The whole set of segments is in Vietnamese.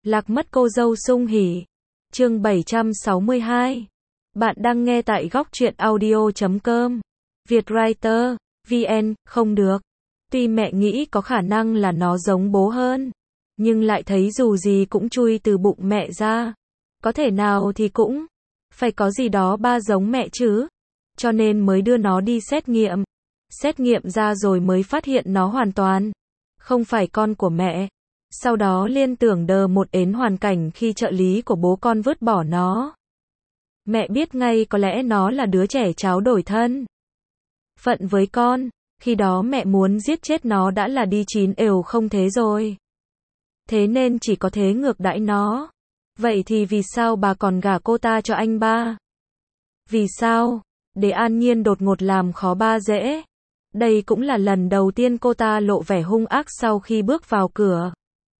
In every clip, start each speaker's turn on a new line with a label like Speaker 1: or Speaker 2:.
Speaker 1: Lạc mất cô dâu sung hỉ. Chương 762. Bạn đang nghe tại góc truyện audio.com. Vietwriter, VN, không được. Tuy mẹ nghĩ có khả năng là nó giống bố hơn, nhưng lại thấy dù gì cũng chui từ bụng mẹ ra. Có thể nào thì cũng phải có gì đó ba giống mẹ chứ. Cho nên mới đưa nó đi xét nghiệm. Xét nghiệm ra rồi mới phát hiện nó hoàn toàn không phải con của mẹ. Sau đó liên tưởng đờ một đến hoàn cảnh khi trợ lý của bố con vứt bỏ nó. Mẹ biết ngay có lẽ nó là đứa trẻ tráo đổi thân phận với con. Khi đó mẹ muốn giết chết nó đã là đi chín ều không thế rồi. Thế nên chỉ có thế ngược đãi nó. Vậy thì vì sao bà còn gả cô ta cho anh ba? Vì sao? Để An Nhiên đột ngột làm khó ba dễ. Đây cũng là lần đầu tiên cô ta lộ vẻ hung ác sau khi bước vào cửa.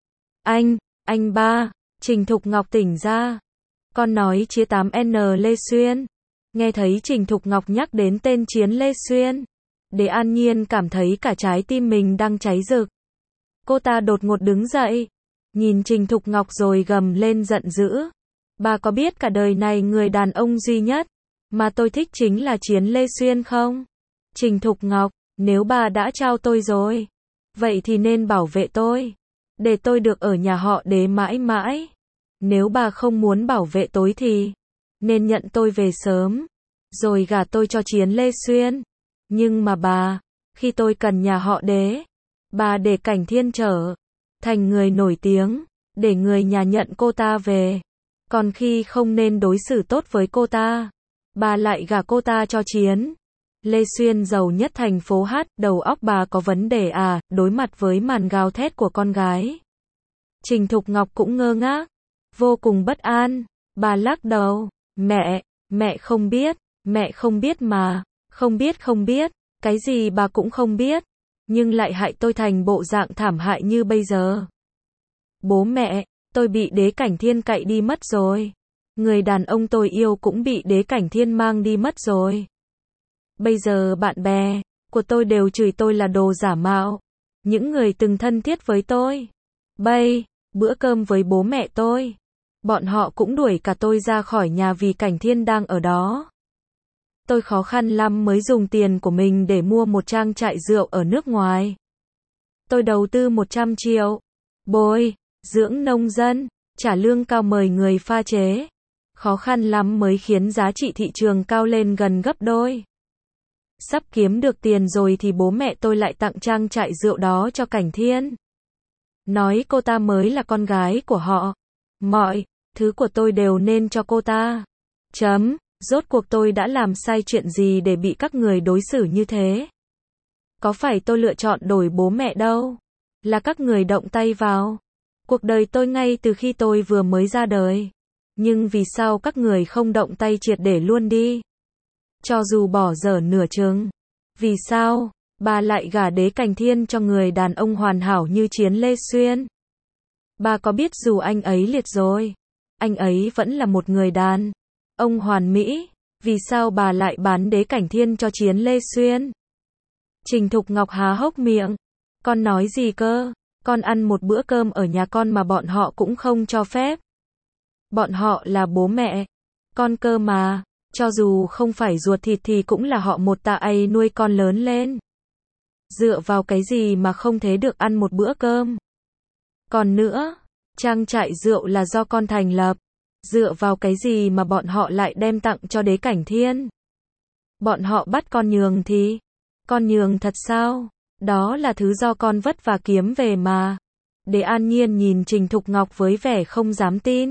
Speaker 1: Anh ba, Trình Thục Ngọc tỉnh ra. Con nói Chiến 8N Lê Xuyên. Nghe thấy Trình Thục Ngọc nhắc đến tên Chiến Lê Xuyên, để An Nhiên cảm thấy cả trái tim mình đang cháy rực. Cô ta đột ngột đứng dậy, nhìn Trình Thục Ngọc rồi gầm lên giận dữ. Bà có biết cả đời này người đàn ông duy nhất mà tôi thích chính là Chiến Lê Xuyên không? Trình Thục Ngọc, nếu bà đã trao tôi rồi, vậy thì nên bảo vệ tôi, để tôi được ở nhà họ Đế mãi mãi. Nếu bà không muốn bảo vệ tôi thì nên nhận tôi về sớm, rồi gả tôi cho Chiến Lê Xuyên. Nhưng mà bà, khi tôi cần nhà họ Đế, bà để Cảnh Thiên trở thành người nổi tiếng, để người nhà nhận cô ta về. Còn khi không nên đối xử tốt với cô ta, bà lại gả cô ta cho Chiến Lê Xuyên giàu nhất thành phố Hát. Đầu óc bà có vấn đề à? Đối mặt với màn gào thét của con gái, Trình Thục Ngọc cũng ngơ ngác, vô cùng bất an. Bà lắc đầu, mẹ không biết mà, không biết, cái gì bà cũng không biết, nhưng lại hại tôi thành bộ dạng thảm hại như bây giờ. Bố mẹ, tôi bị Đế Cảnh Thiên cậy đi mất rồi. Người đàn ông tôi yêu cũng bị Đế Cảnh Thiên mang đi mất rồi. Bây giờ bạn bè của tôi đều chửi tôi là đồ giả mạo. Những người từng thân thiết với tôi, bữa cơm với bố mẹ tôi, bọn họ cũng đuổi cả tôi ra khỏi nhà vì Cảnh Thiên đang ở đó. Tôi khó khăn lắm mới dùng tiền của mình để mua một trang trại rượu ở nước ngoài. Tôi đầu tư 100 triệu, bồi dưỡng nông dân, trả lương cao mời người pha chế. Khó khăn lắm mới khiến giá trị thị trường cao lên gần gấp đôi. Sắp kiếm được tiền rồi thì bố mẹ tôi lại tặng trang trại rượu đó cho Cảnh Thiên. Nói cô ta mới là con gái của họ. Mọi thứ của tôi đều nên cho cô ta. Rốt cuộc tôi đã làm sai chuyện gì để bị các người đối xử như thế? Có phải tôi lựa chọn đổi bố mẹ đâu. Là các người động tay vào cuộc đời tôi ngay từ khi tôi vừa mới ra đời. Nhưng vì sao các người không động tay triệt để luôn đi? Cho dù bỏ dở nửa chừng. Vì sao bà lại gả Đế Cảnh Thiên cho người đàn ông hoàn hảo như Chiến Lê Xuyên? Bà có biết dù anh ấy liệt rồi, anh ấy vẫn là một người đàn ông hoàn mỹ. Vì sao bà lại bán Đế Cảnh Thiên cho Chiến Lê Xuyên? Trình Thục Ngọc há hốc miệng. Con nói gì cơ? Con ăn một bữa cơm ở nhà con mà bọn họ cũng không cho phép. Bọn họ là bố mẹ con cơ mà. Cho dù không phải ruột thịt thì cũng là họ một ta ấy nuôi con lớn lên. Dựa vào cái gì mà không thế được ăn một bữa cơm? Còn nữa, trang trại rượu là do con thành lập. Dựa vào cái gì mà bọn họ lại đem tặng cho Đế Cảnh Thiên? Bọn họ bắt con nhường thì con nhường thật sao? Đó là thứ do con vất vả kiếm về mà. Để An Nhiên nhìn Trình Thục Ngọc với vẻ không dám tin.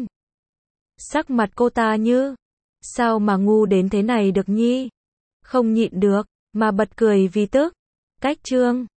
Speaker 1: Sắc mặt cô ta như sao mà ngu đến thế này được nhi? Không nhịn được mà bật cười vì tức. Cách chương